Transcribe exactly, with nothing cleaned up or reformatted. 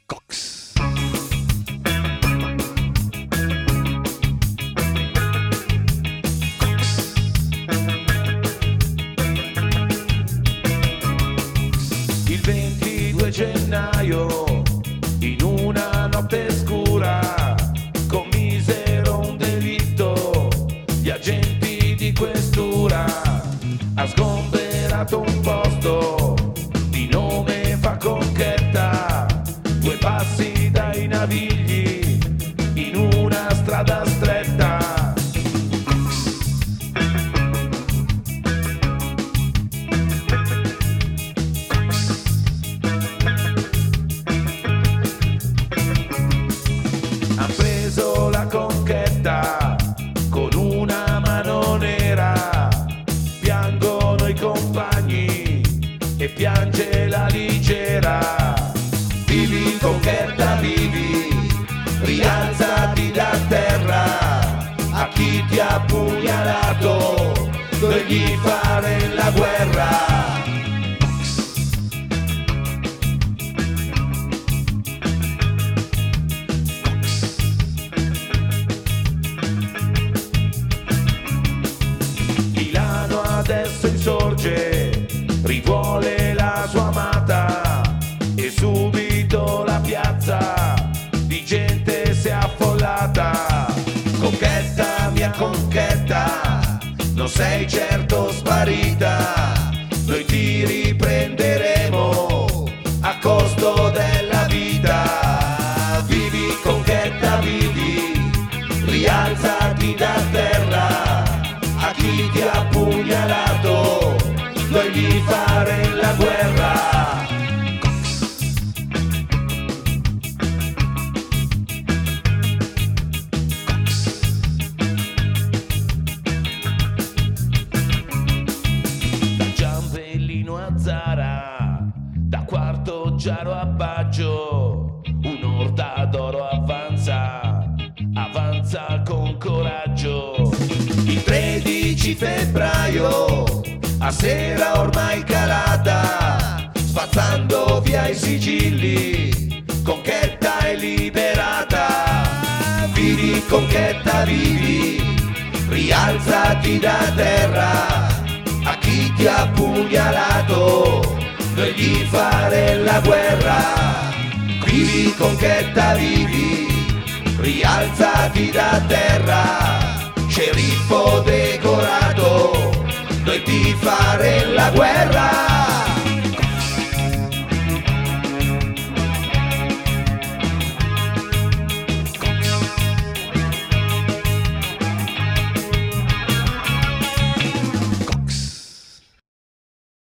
Cox. Il ventidue gennaio, in una notte scura, commisero un delitto. Gli agenti di questura ha sgomberato un posto di nome fa Conchetta, due passi dai Navigli, in una strada stretta. Han preso la Conchetta con una mano nera, piangono i compagni e piange la Ligera. Vivi Conchetta, vivi, rialzati da terra, a chi ti ha pugnalato devi fare la guerra. Milano adesso insorge, rivuole la sua amata e subito la piazza di gente si è affollata. Conchetta, mia Conchetta, non sei certo sparita, noi ti riprenderemo a costo della vita. Vivi Conchetta, vivi, rialzati da terra, a chi ti ha pugnalato devi fare la guerra. Da Giambellino a Zara, da Quarto Giaro a Baggio, un'orda d'oro avanza, avanza con coraggio. Il tredici febbraio, a sera ormai calata, spazzando via i sigilli, Conchetta è liberata. Vivi Conchetta, vivi, rialzati da terra, a chi ti ha pugnalato devi fare la guerra. Vivi Conchetta, vivi, rialzati da terra, sceriffo decorato, devi fare la guerra.